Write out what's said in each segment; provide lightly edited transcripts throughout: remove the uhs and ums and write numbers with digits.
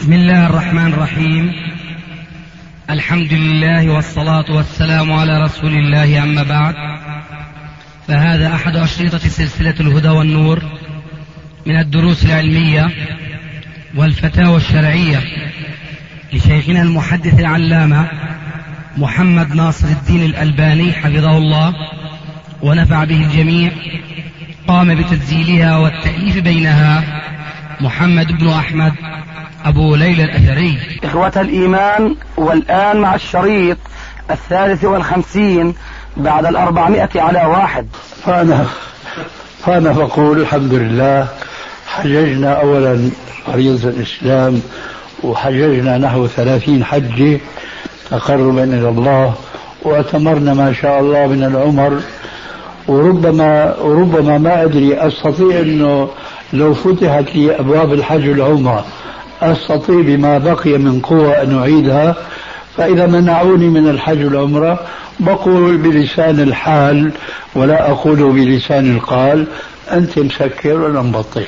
بسم الله الرحمن الرحيم. الحمد لله والصلاة والسلام على رسول الله، أما بعد، فهذا أحد أشرطة سلسلة الهدى والنور من الدروس العلمية والفتاوى الشرعية لشيخنا المحدث العلامة محمد ناصر الدين الألباني حفظه الله ونفع به الجميع. قام بتسجيلها والتأليف بينها محمد بن أحمد أبو ليلى الأثري. إخوة الإيمان، والآن مع الشريط 53 بعد 400 على 1. فأنا بقول الحمد لله، حججنا أولا فريضة الإسلام، وحججنا نحو 30 حجة تقربا إلى الله، وأتمرنا ما شاء الله من العمر، وربما ما أدري أستطيع أنه لو فتحت لي أبواب الحج والعمرة أستطيع بما بقي من قوة أن أعيدها. فإذا منعوني من الحج والعمرة بقول بلسان الحال ولا أقول بلسان القال: أنت مسكر ولا مبطل.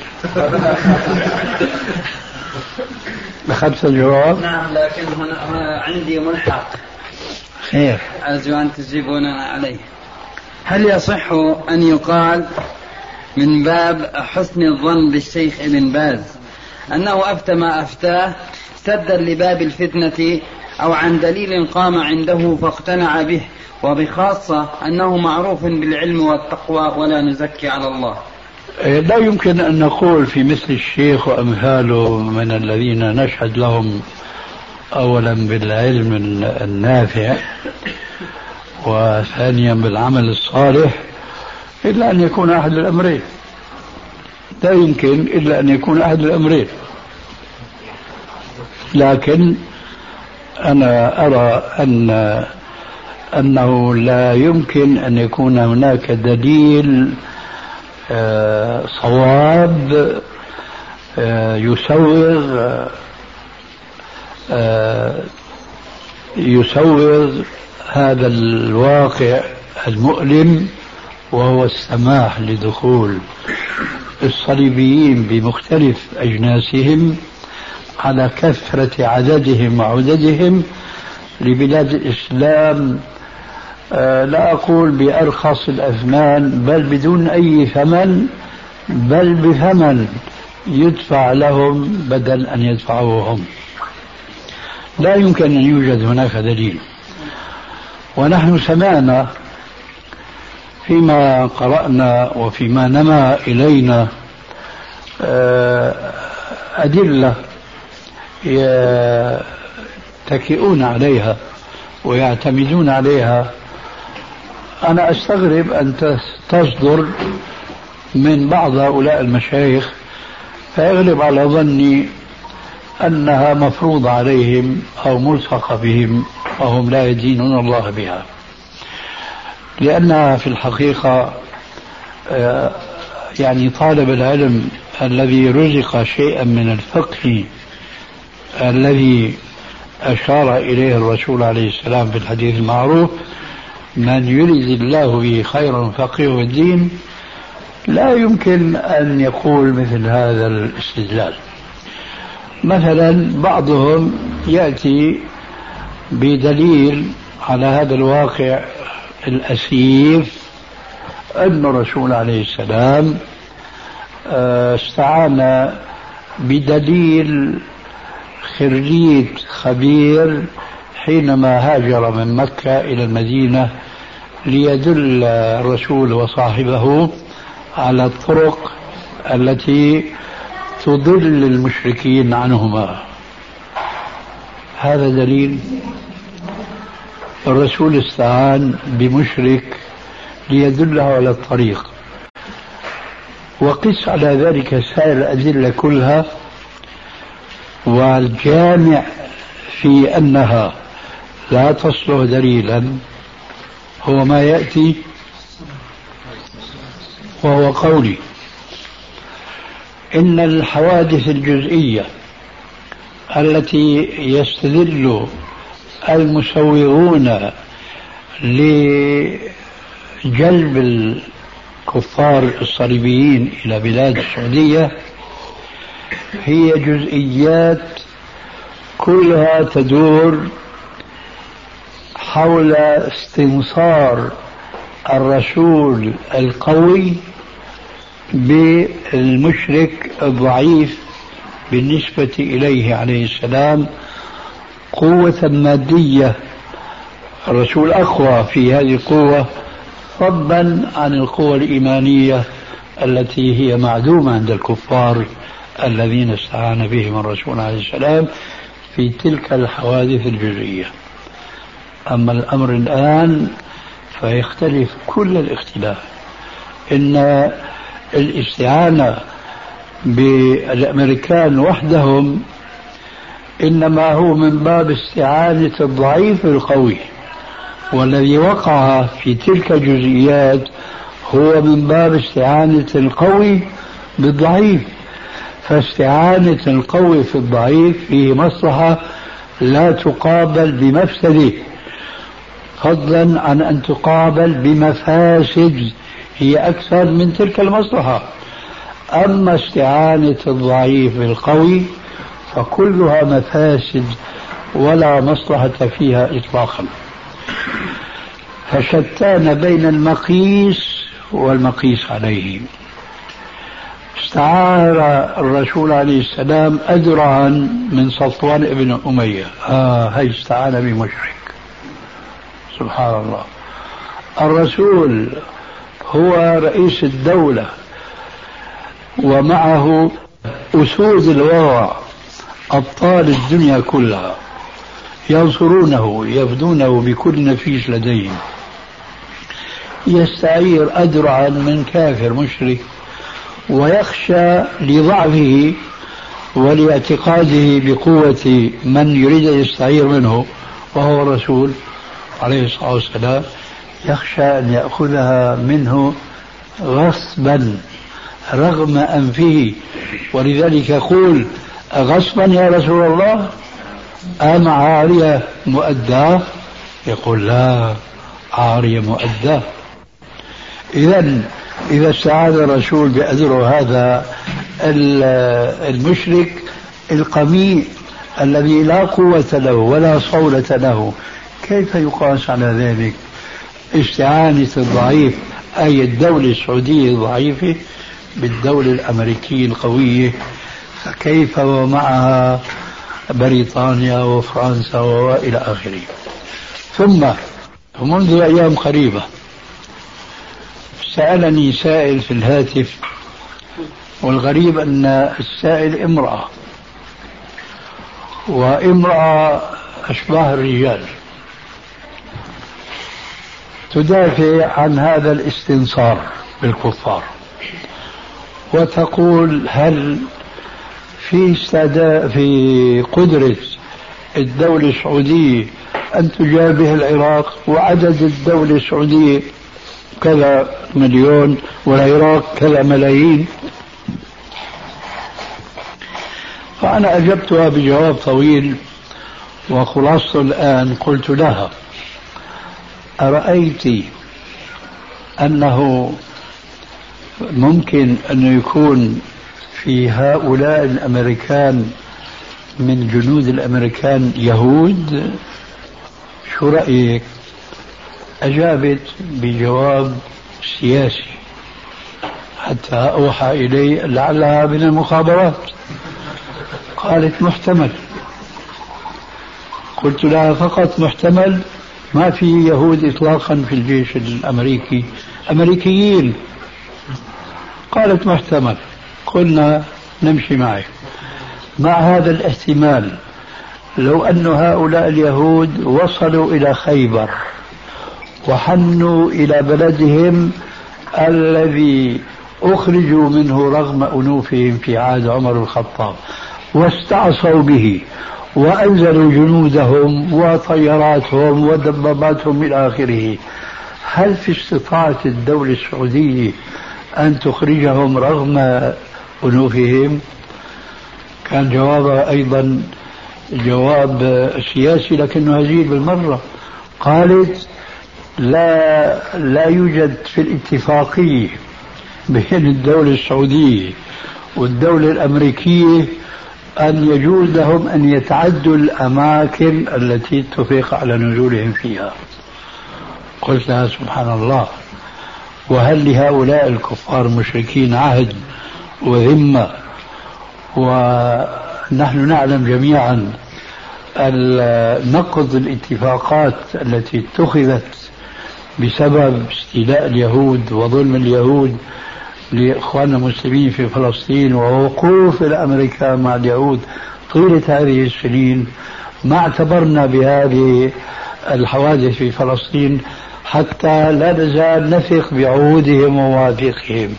أخذت الجواب؟ نعم، لكن هنا عندي ملحق خير أرجو أن تجيبوننا عليه. هل يصح أن يقال من باب حسن الظن بالشيخ ابن باز أنه أفتى ما أفتاه سدا لباب الفتنة، أو عن دليل قام عنده فاقتنع به، وبخاصة أنه معروف بالعلم والتقوى ولا نزكي على الله؟ لا يمكن أن نقول في مثل الشيخ وأمثاله من الذين نشهد لهم أولا بالعلم النافع وثانيا بالعمل الصالح إلا أن يكون أحد الأمرين. لا يمكن إلا أن يكون أحد الأمرين. لكن أنا أرى أنه لا يمكن أن يكون هناك دليل صواب يسوغ هذا الواقع المؤلم، وهو السماح لدخول الصليبيين بمختلف أجناسهم على كثرة عددهم وعددهم لبلاد الإسلام، لا أقول بأرخص الأثمان بل بدون أي ثمن، بل بثمن يدفع لهم بدل أن يدفعوه هم. لا يمكن أن يوجد هناك دليل. ونحن سمعنا فيما قرأنا وفيما نما إلينا أدلة يتكئون عليها ويعتمدون عليها. أنا أستغرب أن تصدر من بعض هؤلاء المشايخ، فيغلب على ظني أنها مفروضة عليهم أو ملصقة بهم وهم لا يدينون الله بها، لأنها في الحقيقة يعني طالب العلم الذي رزق شيئا من الفقه الذي أشار إليه الرسول عليه السلام في الحديث المعروف: من يريد الله به خيرا فقهه الدين، لا يمكن أن يقول مثل هذا الاستدلال. مثلا بعضهم يأتي بدليل على هذا الواقع الأسيف أن الرسول عليه السلام استعان بدليل خريج خبير حينما هاجر من مكة إلى المدينة ليدل الرسول وصاحبه على الطرق التي تضل المشركين عنهما. هذا دليل. الرسول استعان بمشرك ليدله على الطريق، وقس على ذلك سائر الأدلة كلها، والجامع في أنها لا تصلح دليلا هو ما يأتي، وهو قولي: إن الحوادث الجزئية التي يستدل المسوغون لجلب الكفار الصليبيين إلى بلاد السعودية هي جزئيات كلها تدور حول استنصار الرسول القوي بالمشرك الضعيف بالنسبة إليه عليه السلام قوة مادية. الرسول أقوى في هذه القوة فضلا عن القوة الإيمانية التي هي معدومة عند الكفار الذين استعان بهم الرسول عليه السلام في تلك الحوادث الجزئية. أما الأمر الآن فيختلف كل الاختلاف. إن الاستعانة بالأمريكان وحدهم إنما هو من باب استعانة الضعيف القوي، والذي وقع في تلك الجزئيات هو من باب استعانة القوي بالضعيف. فاستعانة القوي في الضعيف فيه مصلحة لا تقابل بمفسده، فضلا عن أن تقابل بمفاسد هي أكثر من تلك المصلحة. أما استعانة الضعيف بالقوي فكلها مفاسد ولا مصلحة فيها إطلاقا. فشتان بين المقيس والمقيس عليه. استعار الرسول عليه السلام أدرعا من صفوان بن أمية، هي استعان بمشرك. سبحان الله. الرسول هو رئيس الدولة ومعه أسود الورع أبطال الدنيا كلها ينصرونه يفدونه بكل نفيس لديهم. يستعير أدرعا من كافر مشرك ويخشى لضعفه ولاعتقاده بقوة من يريد أن يستعير منه وهو الرسول عليه الصلاة والسلام، يخشى أن يأخذها منه غصبا رغم أنفه. ولذلك يقول: غصبا يا رسول الله أم عارية مؤداة؟ يقول: لا، عارية مؤداة. إذا استعاذ الرسول بأدره هذا المشرك القميء الذي لا قوة له ولا صولة له، كيف يقاس على ذلك استعانة الضعيف أي الدولة السعودية الضعيفة بالدولة الأمريكية القوية؟ فكيف ومعها بريطانيا وفرنسا وإلى آخره. ثم منذ أيام قريبة سألني سائل في الهاتف، والغريب أن السائل امرأة، وامرأة أشباه الرجال، تدافع عن هذا الاستنصار بالكفار وتقول: هل في قدرة الدولة السعودية أن تجابه العراق، وعدد الدولة السعودية كذا مليون والعراق كذا ملايين؟ فأنا أجبتها بجواب طويل، وخلاصة الآن قلت لها: أرأيت أنه ممكن أن يكون في هؤلاء الأمريكان من جنود الأمريكان يهود؟ شو رأيك؟ أجابت بجواب سياسي حتى أوحى إلي لعلها من المخابرات. قالت: محتمل. قلت لها: فقط محتمل؟ ما في يهود إطلاقا في الجيش الأمريكي أمريكيين؟ قالت: محتمل. قلنا: نمشي معك مع هذا الاحتمال. لو أن هؤلاء اليهود وصلوا إلى خيبر وحنوا إلى بلدهم الذي أخرجوا منه رغم أنوفهم في عهد عمر الخطاب واستعصوا به وأنزلوا جنودهم وطياراتهم ودباباتهم إلى آخره، هل في استطاعة الدولة السعودية أن تخرجهم رغم أنوفهم؟ كان جوابها أيضا جواب سياسي لكنه هزيل بالمرة. قالت: لا يوجد في الاتفاقية بين الدولة السعودية والدولة الأمريكية أن يجوز لهم أن يتعدوا الأماكن التي اتفق على نزولهم فيها. قلت لها سبحان الله، وهل لهؤلاء الكفار المشركين عهد وذمة؟ ونحن نعلم جميعا نقض الاتفاقات التي اتخذت بسبب استيلاء اليهود وظلم اليهود لإخواننا المسلمين في فلسطين ووقوف الأمريكان مع اليهود طيلة هذه السنين. ما اعتبرنا بهذه الحوادث في فلسطين حتى لا نزال نثق بعهودهم ومواثيقهم.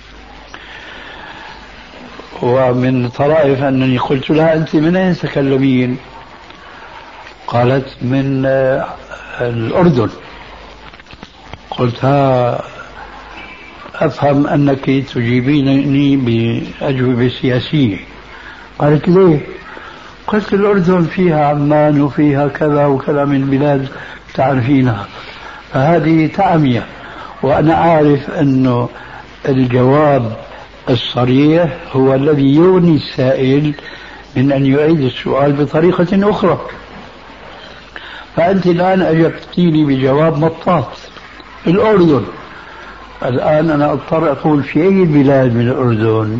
ومن طرائف أنني قلت لها أنت من أين تتكلمين؟ قالت من الأردن. قلتها أفهم أنك تجيبينني بأجوبة سياسية. قالت ليه؟ قلت الأردن فيها عمان وفيها كذا وكذا من بلاد تعرفينها، فهذه تعمية، وأنا أعرف أنه الجواب الصريح هو الذي يغني السائل من أن يعيد السؤال بطريقة أخرى. فأنت الآن أجبتيني بجواب مطاط، الأردن. الآن أنا أضطر أقول في أي بلاد من الأردن؟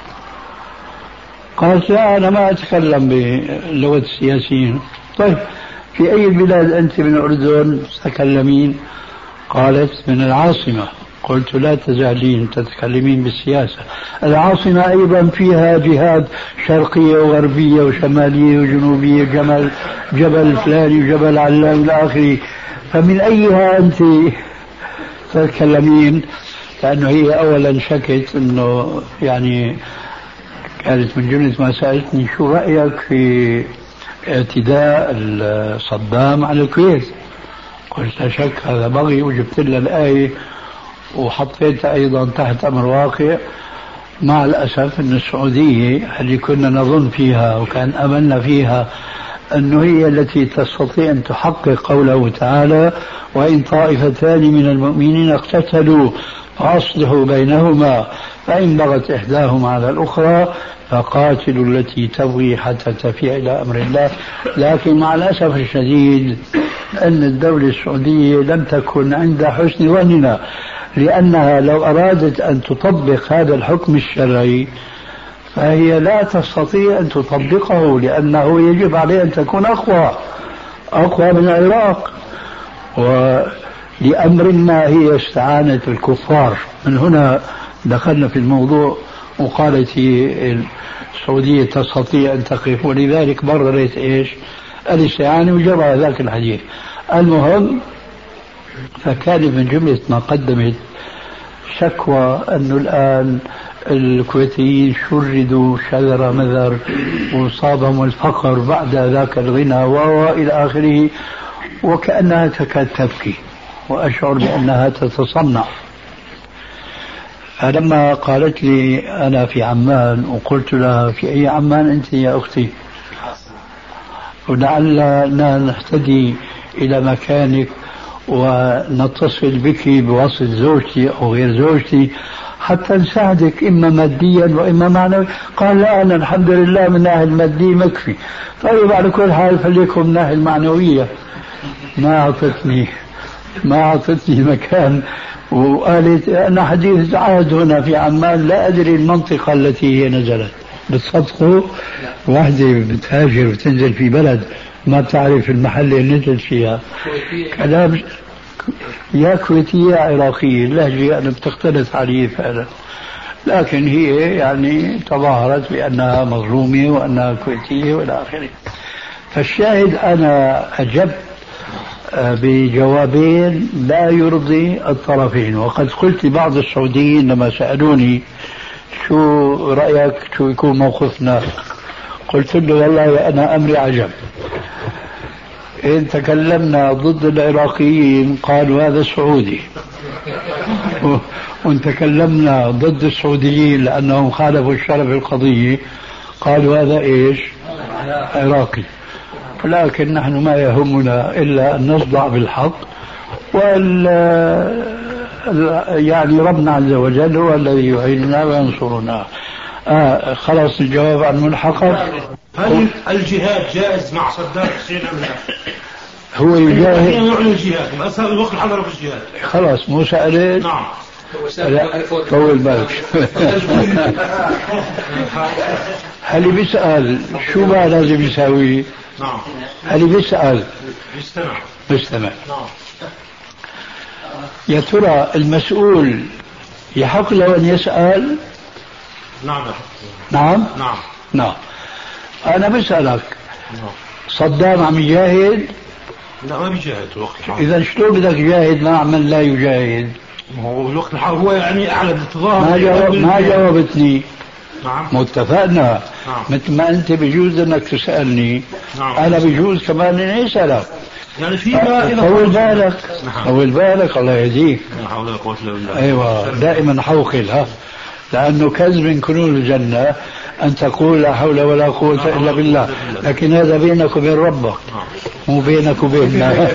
قالت لا أنا ما أتكلم بلغة السياسيين. طيب في أي بلاد أنت من الأردن تتكلمين؟ قالت من العاصمة. قلت لا تزالين تتكلمين بالسياسة، العاصمة أيضا فيها جهات شرقية وغربية وشمالية وجنوبية، جبل فلاني وجبل علان إلى آخره، فمن أيها أنت تتكلمين؟ لأنه هي أولا شكت أنه يعني كانت من جملة ما سألتني شو رأيك في اعتداء صدام على الكويت؟ قلت لا شك هذا بغي، وجبت لها الآية وحطيتها أيضا تحت أمر واقع. مع الأسف أن السعودية اللي كنا نظن فيها وكان أملنا فيها أنه هي التي تستطيع أن تحقق قوله تعالى وإن طائفتان من المؤمنين اقتتلوا فأصلحوا بينهما فإن بغت إحداهما على الأخرى فقاتلوا التي تبغي حتى تفيء إلى أمر الله. لكن مع الأسف الشديد أن الدولة السعودية لم تكن عند حسن ظننا، لأنها لو أرادت أن تطبق هذا الحكم الشرعي فهي لا تستطيع أن تطبقه، لأنه يجب عليه أن تكون أقوى من العراق. ولأمر ما هي استعانت الكفار. من هنا دخلنا في الموضوع وقالت السعودية تستطيع أن تقف، ولذلك بررت إيش الاستعانة وجرى ذاك الحديث. المهم فكان من جملة ما قدمت شكوى أنه الآن الكويتيين شردوا شذر مذر وصابهم الفقر بعد ذاك الغنى وإلى آخره، وكأنها تكاد تبكي وأشعر بأنها تتصنع. فلما قالت لي أنا في عمان وقلت لها في أي عمان أنت يا أختي؟ ولعلنا نهتدي إلى مكانك ونتصل بك بواسطة زوجتي أو غير زوجتي حتى نساعدك إما ماديا وإما معنويا. قال لا أنا الحمد لله من ناحية المادي مكفي. طيب على كل حال فليكن من ناحية المعنوية. ما أعطتني مكان، وقالت أنا حديث عهد هنا في عمان لا أدري المنطقة التي هي نزلت. بتصدقوا واحدة بتهاجر وتنزل في بلد ما تعرف المحل اللي نزلت فيها كلام يا كويتية يا عراقية، اللهجة أنا بتختلف عليه فعلا، لكن هي يعني تظاهرت بأنها مظلومة وأنها كويتية وإلى آخره. فالشاهد أنا أجبت بجوابين لا يرضي الطرفين. وقد قلت لبعض السعوديين لما سألوني شو رأيك شو يكون موقفنا، قلت له والله أنا أمري عجب. إن تكلمنا ضد العراقيين قالوا هذا سعودي، وإن تكلمنا ضد السعوديين لأنهم خالفوا الشرع في القضية قالوا هذا إيش عراقي. لكن نحن ما يهمنا إلا أن نصدع بالحق، يعني ربنا عز وجل هو الذي يعيننا وينصرنا. خلاص الجواب عن ملحقا. هل الجهاد جائز مع صدام حسين أم لا؟ هو يجاهد يعلن الجهاد مسألة الوقت الحضر في الجهاد. خلاص مو سألت. نعم. لا طول بالك. هل بيسأل شو بقى لازم يساوي؟ نعم. هل بيسأل بيستمع. نعم. يا ترى المسؤول يحق له أن يسأل؟ نعم. نعم. نعم. نعم. أنا بسألك نعم. صدام عم يجاهد؟ لا ما بيجاهد الوقت الحاضر. إذا شلون بدك تجاهد مع من لا يجاهد؟ هو الوقت الحاضر هو يعني أعلى بالتظاهر. ما جاوبتني. نعم. متفقنا. نعم. مثل ما أنت بجوز أنك تسألني. نعم. أنا بجوز كمان أني أسألك. يعني فيما إذا طول بالك. طول بالك الله يهديك. لا حول ولا قوة إلا بالله. أيوة دائما حوقل لأنه كنز من كنوز الجنة أن تقول لا حول ولا قوة إلا بالله، لكن هذا بينك وبين ربك مو بينك وبيننا.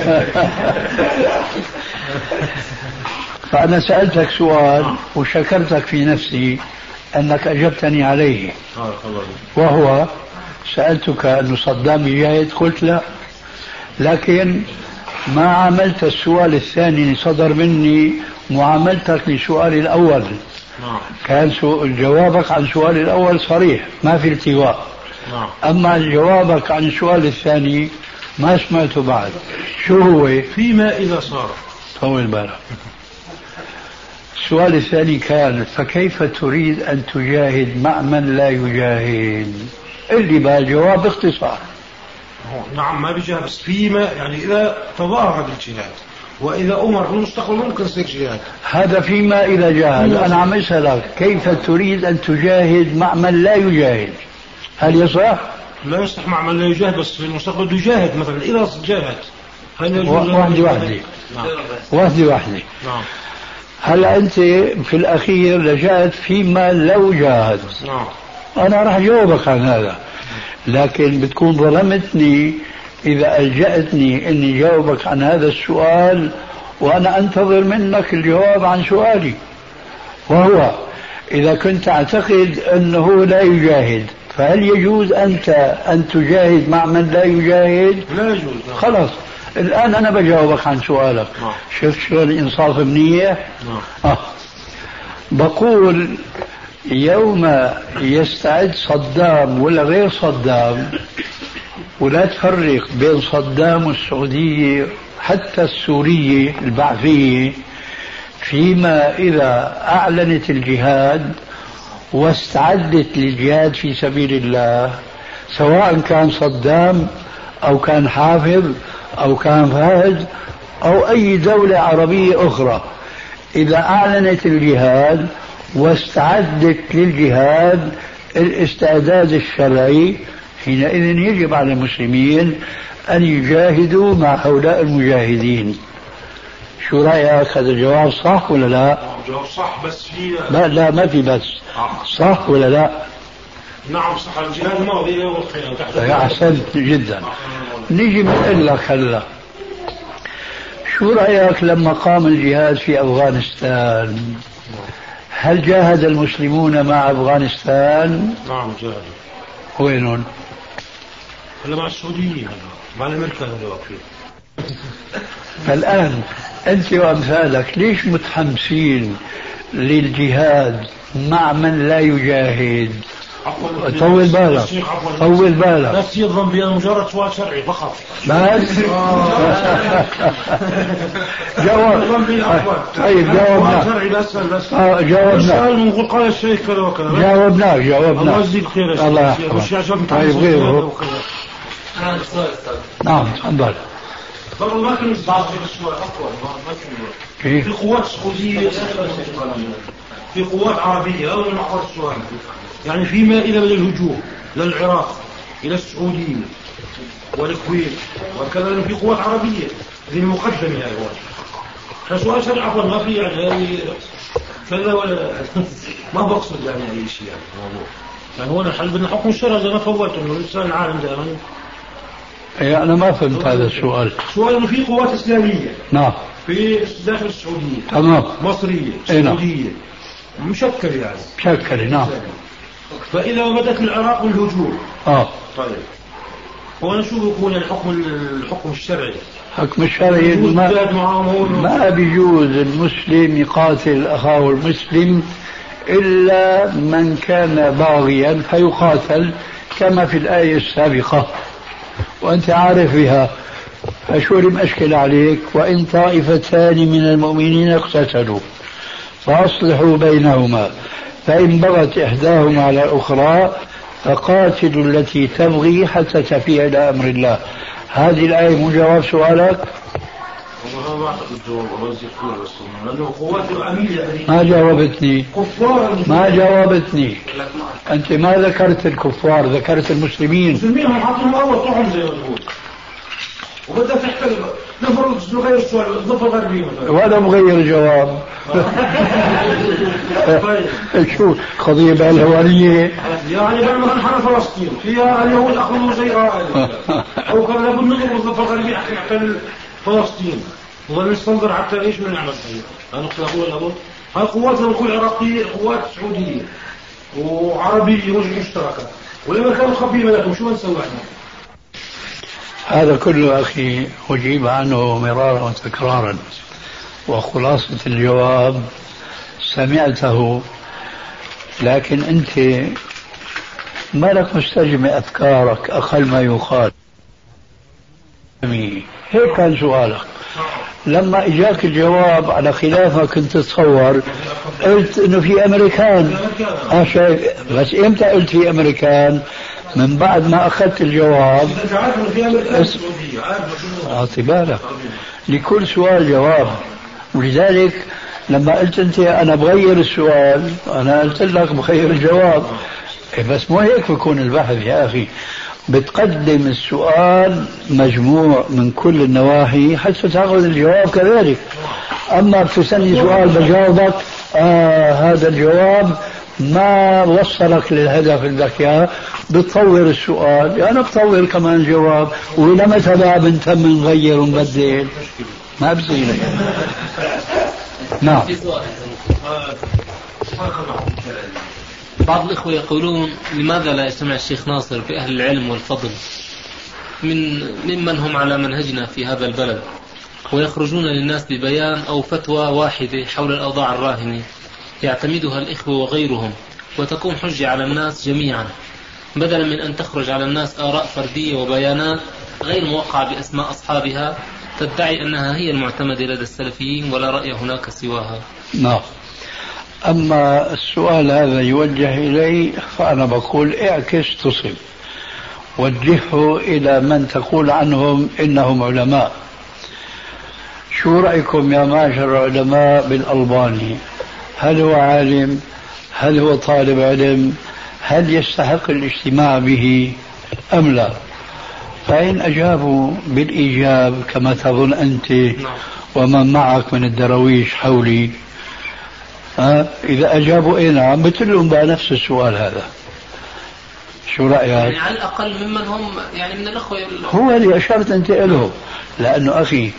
فأنا سألتك سؤال وشكرتك في نفسي أنك أجبتني عليه، وهو سألتك أن صدام يجاهد قلت لا، لكن ما عملت السؤال الثاني اللي صدر مني معاملتك لسؤالي الأول. كان جوابك عن سؤالي الأول صريح ما في التواء. أما جوابك عن السؤال الثاني ما سمعته بعد. شو هو؟ فيما إذا صار. طول بالك. السؤال الثاني كان فكيف تريد أن تجاهد مع من لا يجاهد؟ اللي بقى الجواب باختصار. نعم ما بيجاهد بس فيما يعني إذا تظاهر بالجهاد وإذا أمر في المستقبل ممكن يصير جهاد. هذا فيما إذا جاهد. أنا عم أسألك كيف تريد أن تجاهد مع من لا يجاهد؟ هل يصح؟ لا يصح مع من لا يجاهد بس في المستقبل يجاهد مثلا إذا جاهد. واحدة. نعم. هلا أنت في الأخير لجأت فيما لو جاهد. نعم. أنا راح أجاوبك عن هذا، لكن بتكون ظلمتني إذا ألجأتني أني جاوبك عن هذا السؤال وأنا أنتظر منك الجواب عن سؤالي، وهو إذا كنت تعتقد أنه لا يجاهد فهل يجوز أنت أن تجاهد مع من لا يجاهد؟ لا يجوز. خلاص الآن أنا بجاوبك عن سؤالك. شفت شلون الإنصاف منية؟ بقول يوم يستعد صدام ولا غير صدام، ولا تفرق بين صدام والسعودية حتى السورية البعثية، فيما إذا أعلنت الجهاد واستعدت للجهاد في سبيل الله، سواء كان صدام أو كان حافظ أو كان فهد أو أي دولة عربية أخرى، إذا أعلنت الجهاد واستعدت للجهاد الاستعداد الشرعي، حينئذ يجب على المسلمين أن يجاهدوا مع هؤلاء المجاهدين. شو رأيك؟ هذا الجواب صح ولا لا؟ جواب صح بس في لا ما في بس. صح ولا لا؟ نعم صح. الجهاد الماضي أحسنت جدا. نيجي بنقول لك هلا شو رأيك لما قام الجهاد في أفغانستان؟ هل جاهد المسلمون مع أفغانستان؟ نعم جاهدوا. وينهم؟ هلا مع السعوديين مع الأمريكان فالآن أنت وأمثالك ليش متحمسين للجهاد مع من لا يجاهد؟ طول بالك بس يظن بأن مجرد سؤال شرعي فقط بس. جواب. طيب جاوبنا. جاوبنا. نقول قال الشيخ كذا وكذا. جاوبنا. الله يجزيك خير. الله يحفظك. طيب غيره. نعم تفضل. طبعا ما كان بعض السؤال أطول ما في قوات سعودية في قوات عربية أو محور السؤال يعني فيما إذا بدأ الهجوم للعراق إلى السعودية والكويت وكذا في قوات عربية ذي المقدمة يا إخوان. سؤال شرعي عفوا ما في يعني كذا ولا ما بقصد يعني أي شيء يعني هو الحل بدنا حكم الشرع زي ما فوت إنه الإنسان العالم دائما. أنا ما فهمت هذا السؤال. سؤال إنه في قوات إسلامية. نعم. في داخل السعودية. تمام. مصرية. سعودية. مشكل يعني. مشكل نعم. فإذا بدأت العراق بالهجوم طيب هو شو بيكون الحكم الشرعي؟ الحكم الشرعي ما بيجوز المسلم يقاتل أخاه المسلم إلا من كان باغيا فيقاتل كما في الآية السابقة وأنت عارف بها. فشو المشكلة عليك؟ وإن طائفتان من المؤمنين اقتتلوا فأصلحوا بينهما فإن بغت إحداهما على الأخرى فقاتلوا التي تبغي حتى تفيء إلى أمر الله. هذه الآية مو جواب سؤالك؟ ما جاوبتني. ما جاوبتني. أنت ما ذكرت الكفار، ذكرت المسلمين. المسلمين هم حاطين أول طعم زي ما تقول. وبدأ تحتاج نفرض نغير السؤال الضفة الغربية وأنا مغير الجواب. شو قضية بالهوانية؟ يعني لما نحن فلسطين فيها اليهود أخذوا زي أو كان لابد نضرب الضفة الغربية حتى فلسطين وظل نستنظر حتى إيش من نعمل فيه. أنا أقول الأول هاي قواتنا كل عراقية قوات سعودية وعربية مشتركة ولما كانوا خبيبة لكم شو نسوي احنا؟ هذا كله أخي أجيب عنه مرارا وتكرارا وخلاصة الجواب سمعته، لكن أنت ما لك مستجمع أفكارك أقل ما يقال. هيك كان سؤالك. لما إجاك الجواب على خلاف ما كنت تتصور قلت إنه في أمريكان. بس إمتى قلت في أمريكان؟ من بعد ما أخذت الجواب. أعطي بالك لكل سؤال جواب، ولذلك لما قلت أنت أنا بغير السؤال أنا قلت لك بغير الجواب. بس مو هيك بيكون البحث يا أخي، بتقدم السؤال مجموع من كل النواحي حتى تأخذ الجواب كذلك. أما بتسألني سؤال بجاوبك هذا الجواب ما وصلك للهدف اللي بدك اياه، بتطور السؤال أنا بطور كمان الجواب، ولما تبع بنتم نغير ونبدل ما بصير. نعم. بعض الإخوة يقولون لماذا لا يجتمع الشيخ ناصر بأهل العلم والفضل ممن هم على منهجنا في هذا البلد ويخرجون للناس ببيان أو فتوى واحدة حول الأوضاع الراهنة يعتمدها الإخوة وغيرهم وتكون حجة على الناس جميعا، بدلا من أن تخرج على الناس آراء فردية وبيانات غير موقعة بأسماء أصحابها تدعي أنها هي المعتمدة لدى السلفيين ولا رأي هناك سواها. نعم. أما السؤال هذا يوجه إلي فأنا بقول اعكس تصب، وجهه إلى من تقول عنهم إنهم علماء. شو رأيكم يا معشر العلماء بالألباني؟ هل هو عالم؟ هل هو طالب علم؟ هل يستحق الاجتماع به أم لا؟ فإن أجابوا بالإيجاب كما تظن أنت ومن معك من الدرويش حولي، إذا أجابوا إيه نعم بتلهم بقى نفس السؤال هذا. شو رأيك؟ يعني على الأقل ممن هم يعني من الأخوة هو اللي أشرت أنت له، لأنه أخي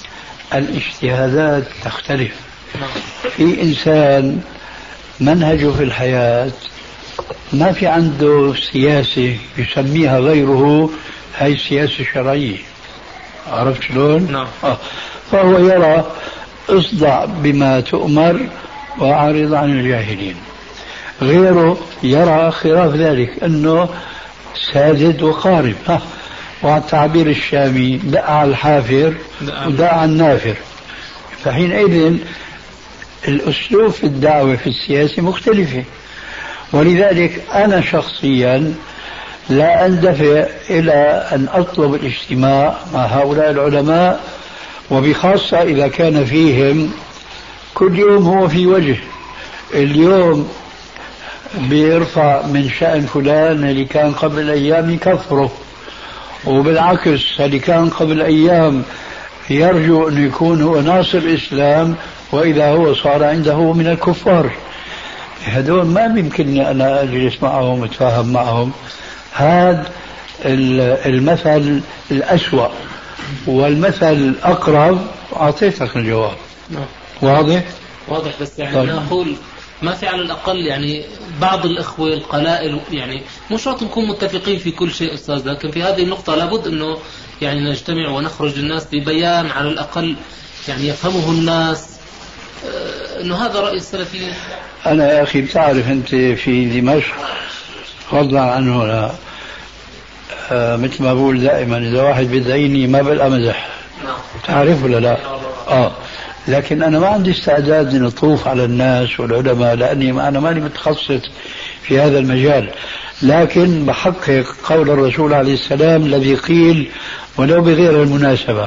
الاجتهادات تختلف. في إنسان منهجه في الحياة ما في عنده سياسة يسميها غيره هاي السياسة الشرعية، عرفت شلون؟ نعم. فهو يرى اصدع بما تؤمر وأعرض عن الجاهلين. غيره يرى خلاف ذلك، أنه سادد وقارب، وعلى التعبير الشامي دع على الحافر ودع على النافر. فحينئذ الأسلوب في الدعوة في السياسة مختلفة، ولذلك أنا شخصيا لا أندفع إلى أن أطلب الاجتماع مع هؤلاء العلماء، وبخاصة إذا كان فيهم كل يوم هو في وجه. اليوم بيرفع من شأن فلان اللي كان قبل أيام يكفره، وبالعكس اللي كان قبل أيام يرجو أن يكون هو ناصر الإسلام وإذا هو صار عنده من الكفار. هذول ما يمكنني أنا أجلس معهم وأتفاهم معهم. هذا المثل الأسوأ، والمثل الأقرب أعطيتك الجواب. واضح؟ واضح. بس يعني أنا أقول ما في على الأقل يعني بعض الإخوة القلائل، يعني مش شرط نكون متفقين في كل شيء أستاذ، لكن في هذه النقطة لابد أنه يعني نجتمع ونخرج الناس ببيان على الأقل يعني يفهمه الناس أنه هذا رأي السلفيين. أنا يا أخي بتعرف أنت في دمشق فضلا عنه لا مثل ما بقول دائما إذا واحد بدعيني ما بلقى مزح، تعرف ولا لا؟ لكن أنا ما عندي استعداد أن أطوف على الناس والعلماء لأني أنا ماني متخصص في هذا المجال، لكن بحقق قول الرسول عليه السلام الذي قيل ولو بغير المناسبة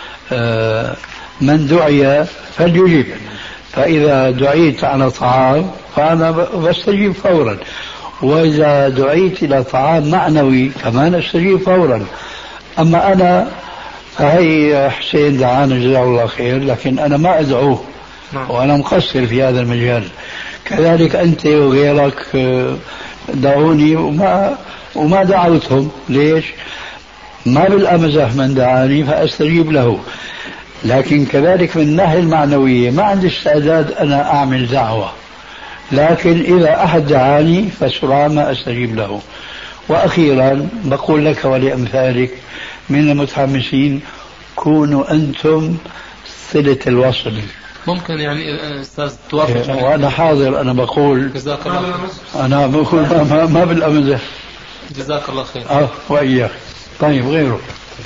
من دعي فليجب، فإذا دعيت على طعام فأنا بستجيب فورا، وإذا دعيت إلى طعام معنوي كمان استجيب فورا. أما أنا فهي حسين دعانا جزاه الله خير، لكن أنا ما أدعوه وأنا مقصر في هذا المجال. كذلك أنت وغيرك دعوني وما دعوتهم، ليش؟ ما بالأمزح من دعاني فأستجيب له، لكن كذلك من الناحية المعنوية ما عندي استعداد أنا أعمل دعوة، لكن إذا أحد دعاني فسرعان ما أستجيب له. وأخيرا بقول لك ولأمثالك من المتحمسين كونوا أنتم صلة الوصل. ممكن يعني أستاذ توافق؟ وأنا حاضر، أنا بقول جزاك الله خير. أنا بقول ما بالأمزح. جزاك الله خير. وإياك. طيب غيره.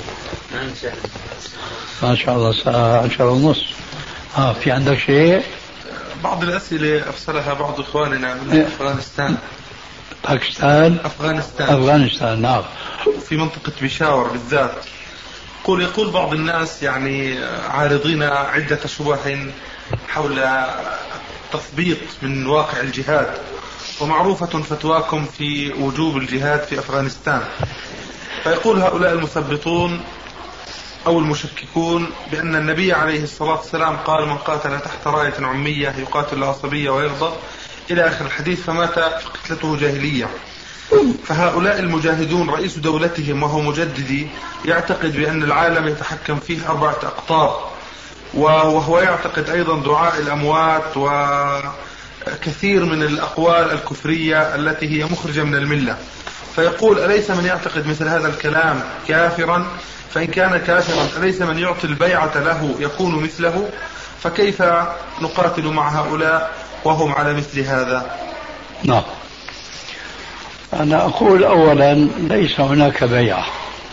ما شاء الله ساعة 10:30. في عندك شيء؟ بعض الأسئلة أرسلها بعض إخواننا من أفغانستان. باكستان؟ أفغانستان نعم. في منطقة بيشاور بالذات. يقول بعض الناس يعني عارضين عدة شبه حول التثبيط من واقع الجهاد، ومعروفة فتواكم في وجوب الجهاد في أفغانستان. فيقول هؤلاء المثبطون أو المشككون بأن النبي عليه الصلاة والسلام قال من قاتل تحت راية عمية يقاتل العصبية ويرضى إلى آخر الحديث فمات فقتلته جاهلية. فهؤلاء المجاهدون رئيس دولتهم وهو مجددي يعتقد بأن العالم يتحكم فيه 4 أقطاب، وهو يعتقد أيضا دعاء الأموات وكثير من الأقوال الكفرية التي هي مخرجة من الملة. فيقول أليس من يعتقد مثل هذا الكلام كافرا؟ فإن كان كافرا أليس من يعطي البيعة له يكون مثله؟ فكيف نقاتل مع هؤلاء وهم على مثل هذا؟ نعم، أنا أقول أولا ليس هناك بيعة،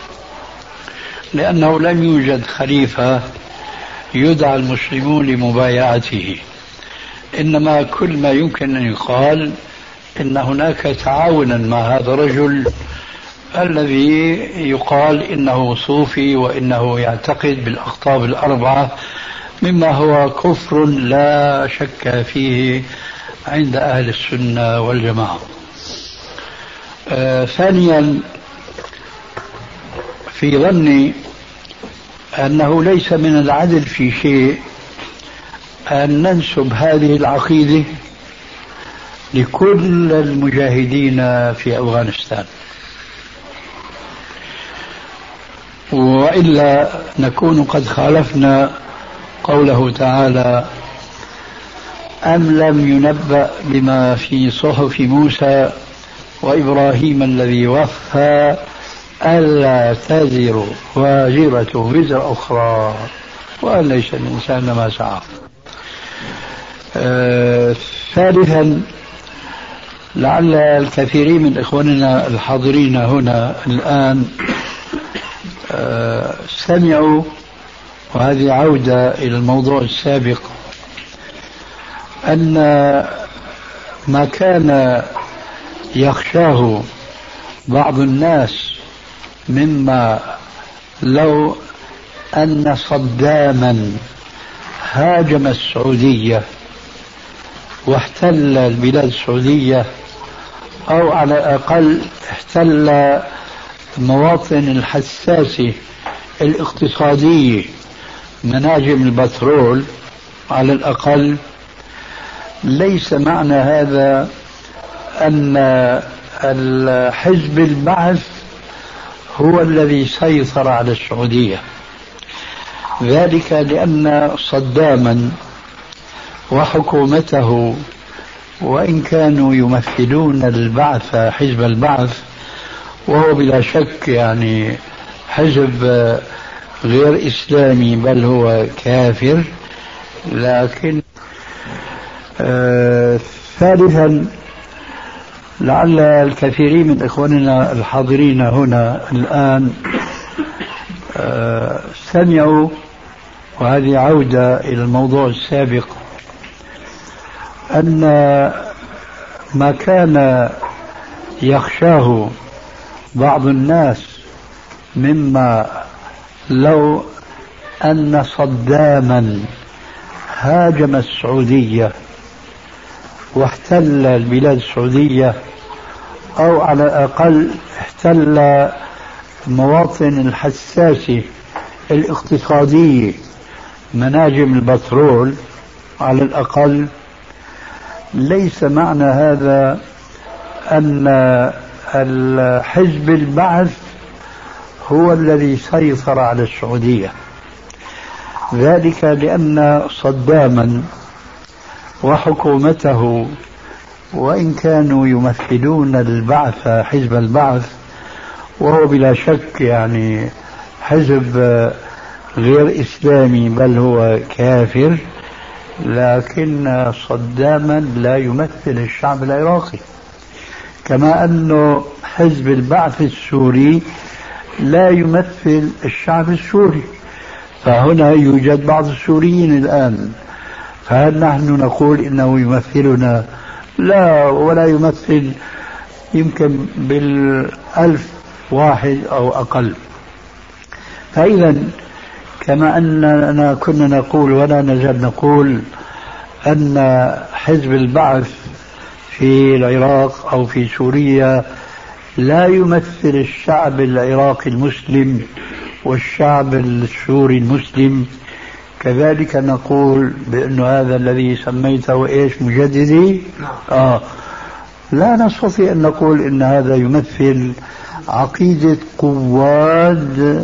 لأنه لم يوجد خليفة يدعى المسلمون لمبايعته، إنما كل ما يمكن أن يقال إن هناك تعاونا مع هذا الرجل الذي يقال إنه صوفي وإنه يعتقد بالأقطاب 4، مما هو كفر لا شك فيه عند أهل السنة والجماعة. ثانيا، في ظني أنه ليس من العدل في شيء أن ننسب هذه العقيدة لكل المجاهدين في أفغانستان، وإلا نكون قد خالفنا قوله تعالى أم لم ينبأ بما في صحف موسى وإبراهيم الذي وفى ألا تزر وازرة وزر أخرى وأن ليس الإنسان ما سعى. ثالثا، لعل الكثيرين من إخواننا الحاضرين هنا الآن سمعوا، وهذه عودة إلى الموضوع السابق، أن ما كان يخشاه بعض الناس مما لو أن صداما هاجم السعودية واحتل البلاد السعودية، أو على الأقل احتل المواطن الحساسة الاقتصادية مناجم البترول على الأقل، ليس معنى هذا أن الحزب البعث هو الذي سيطر على السعودية، ذلك لأن صداما وحكومته وإن كانوا يمثلون البعث حزب البعث، وهو بلا شك يعني حزب غير إسلامي بل هو كافر، لكن ثالثا لعل الكثيرين من إخواننا الحاضرين هنا الآن سمعوا، وهذه عودة إلى الموضوع السابق، أن ما كان يخشاه بعض الناس مما لو أن صداما هاجم السعودية واحتل البلاد السعودية، أو على الأقل احتل المواطن الحساسة الاقتصادية مناجم البترول على الأقل، ليس معنى هذا أن الحزب البعث هو الذي سيطر على السعودية. ذلك لأن صداما وحكومته وإن كانوا يمثلون البعث حزب البعث، وهو بلا شك يعني حزب غير إسلامي بل هو كافر، لكن صداما لا يمثل الشعب العراقي، كما أنه حزب البعث السوري لا يمثل الشعب السوري. فهنا يوجد بعض السوريين الآن، فهل نحن نقول إنه يمثلنا؟ لا، ولا يمثل يمكن بالألف واحد أو أقل. فإذا كما أننا كنا نقول ولا نزال نقول أن حزب البعث في العراق أو في سوريا لا يمثل الشعب العراقي المسلم والشعب السوري المسلم، كذلك نقول بأن هذا الذي سميته إيش مجددي لا نستطيع أن نقول إن هذا يمثل عقيدة قواد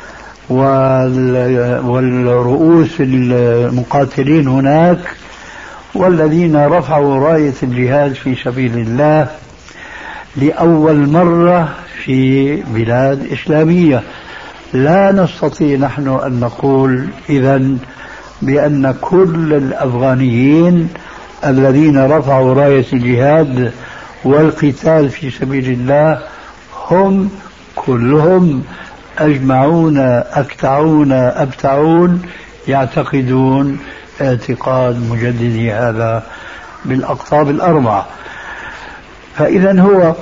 والرؤوس المقاتلين هناك والذين رفعوا راية الجهاد في سبيل الله لأول مرة في بلاد إسلامية. لا نستطيع نحن أن نقول إذن بأن كل الأفغانيين الذين رفعوا راية الجهاد والقتال في سبيل الله هم كلهم أجمعون أكتعون أبتعون يعتقدون اعتقاد مجددي هذا بالأقطاب الأربعة. فإذا هو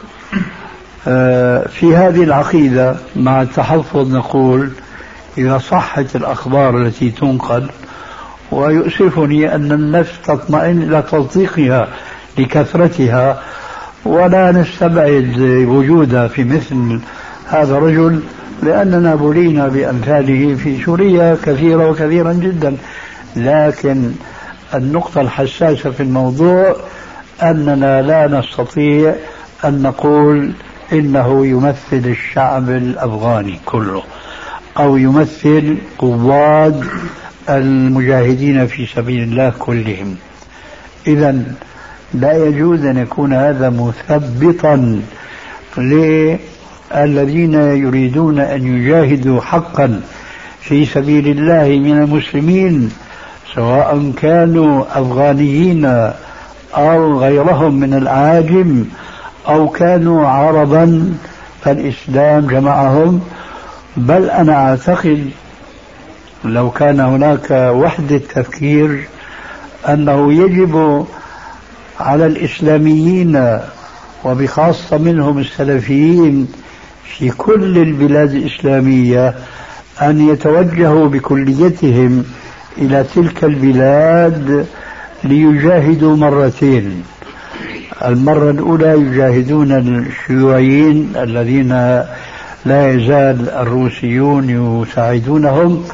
في هذه العقيدة مع التحفظ نقول إذا صحت الأخبار التي تنقل، ويؤسفني أن النفس تطمئن إلى تصديقها لكثرتها، ولا نستبعد وجودها في مثل هذا الرجل، لأننا بلينا بأمثاله في سوريا كثيرا وكثيرا جدا. لكن النقطة الحساسة في الموضوع أننا لا نستطيع أن نقول إنه يمثل الشعب الأفغاني كله أو يمثل قواد المجاهدين في سبيل الله كلهم. إذن لا يجوز أن يكون هذا مثبطا للذين يريدون أن يجاهدوا حقا في سبيل الله من المسلمين، سواء كانوا أفغانيين أو غيرهم من العاجم أو كانوا عربا، فالإسلام جمعهم. بل أنا أعتقد لو كان هناك وحدة تفكير أنه يجب على الإسلاميين وبخاصة منهم السلفيين في كل البلاد الإسلامية أن يتوجهوا بكليتهم إلى تلك البلاد ليجاهدوا مرتين. المرة الأولى يجاهدون الشيوعيين الذين لا يزال الروسيون يساعدونهم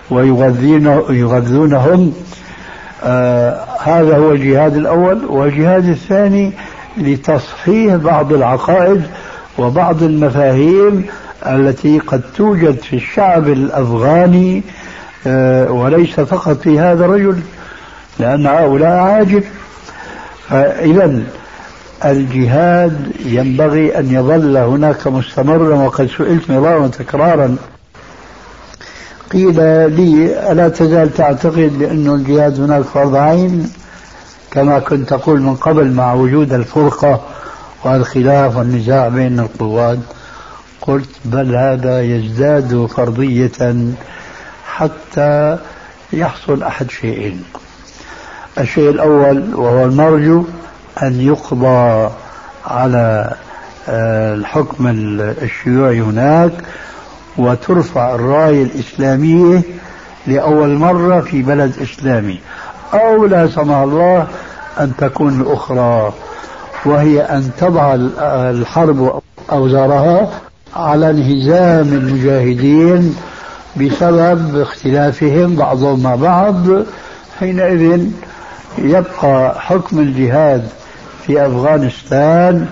ويغذونهم، هذا هو الجهاد الأول. والجهاد الثاني لتصحيح بعض العقائد وبعض المفاهيم التي قد توجد في الشعب الأفغاني، وليس فقط في هذا الرجل، لأن هؤلاء عاجب. فإذا الجهاد ينبغي أن يظل هناك مستمرا. وقد سئلت مرارا وتكرارا قيل لي ألا تزال تعتقد بأن الجهاد هناك فرض عين كما كنت تقول من قبل مع وجود الفرقة والخلاف والنزاع بين القوات؟ قلت بل هذا يزداد فرضية حتى يحصل أحد شيئين. الشيء الأول وهو المرجو أن يقضى على الحكم الشيوعي هناك وترفع الراية الإسلامية لأول مرة في بلد إسلامي، أو لا سمح الله أن تكون الأخرى وهي أن تضع الحرب أوزارها على انهزام المجاهدين بسبب اختلافهم بعضهم مع بعض. حينئذ يبقى حكم الجهاد في أفغانستان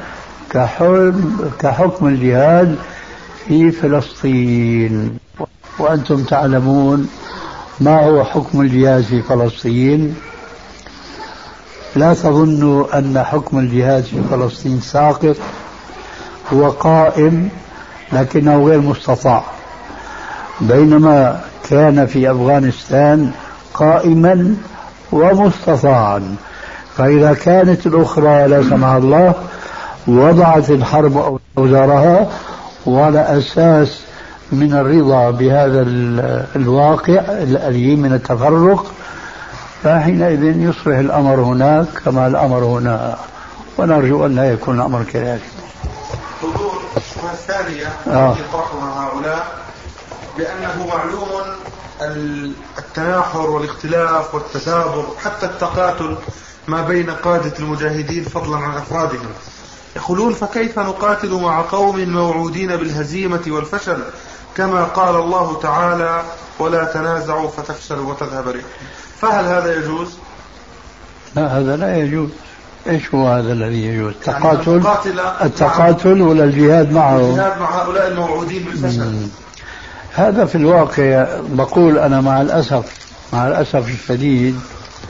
كحكم الجهاد في فلسطين. وأنتم تعلمون ما هو حكم الجهاد في فلسطين. لا تظنوا أن حكم الجهاد في فلسطين ساقط، هو قائم لكنه غير مستطاع، بينما كان في أفغانستان قائما ومستطاعا. فإذا كانت الأخرى لا سمح الله وضعت الحرب أوزارها وعلى أساس من الرضا بهذا الواقع الأليم من التفرق، فحينئذ يصبح الأمر هناك كما الأمر هنا، ونرجو أن لا يكون الأمر كذلك. حضور الشبهة الثانية التي طرحها هؤلاء بأنه معلوم التناحر والاختلاف والتدابر حتى التقاتل ما بين قادة المجاهدين فضلا عن أفرادهم. يقولون فكيف نقاتل مع قوم موعودين بالهزيمة والفشل كما قال الله تعالى ولا تنازعوا فتفشلوا وتذهب ريحكم؟ فهل هذا يجوز؟ لا، هذا لا يجوز. ايش هو هذا الذي يجوز؟ التقاتل ولا الجهاد معه؟ الجهاد مع هؤلاء الموعودين بالفشل. هذا في الواقع بقول أنا مع الأسف الشديد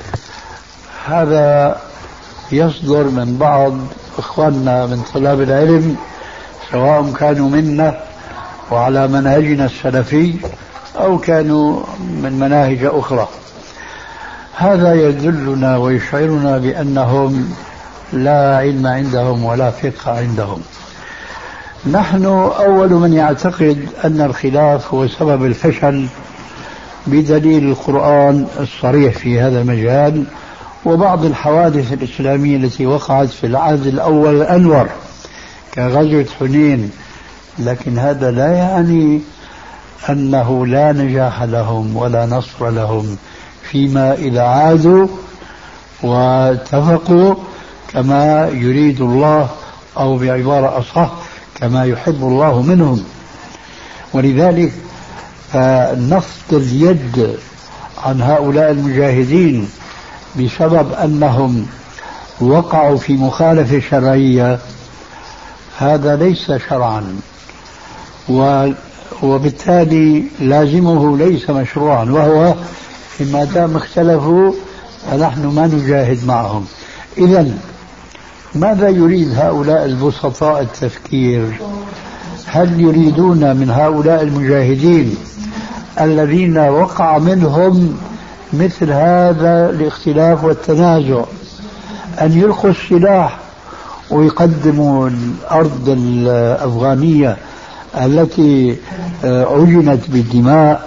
هذا يصدر من بعض إخواننا من طلاب العلم، سواء كانوا منا وعلى منهجنا السلفي أو كانوا من مناهج أخرى. هذا يدلنا ويشعرنا بأنهم لا علم عندهم ولا فقه عندهم. نحن أول من يعتقد أن الخلاف هو سبب الفشل بدليل القرآن الصريح في هذا المجال وبعض الحوادث الإسلامية التي وقعت في العهد الأول الأنور كغزوة حنين. لكن هذا لا يعني أنه لا نجاح لهم ولا نصر لهم فيما إذا عادوا واتفقوا كما يريد الله، أو بعبارة أصح كما يحب الله منهم. ولذلك نفض اليد عن هؤلاء المجاهدين بسبب أنهم وقعوا في مخالفة شرعية هذا ليس شرعا، وبالتالي لازمه ليس مشروعا، وهو ما دام اختلفوا فنحن ما نجاهد معهم. إذن ماذا يريد هؤلاء البسطاء التفكير؟ هل يريدون من هؤلاء المجاهدين الذين وقع منهم مثل هذا الاختلاف والتنازع أن يلقوا السلاح ويقدموا الأرض الأفغانية التي عجنت بالدماء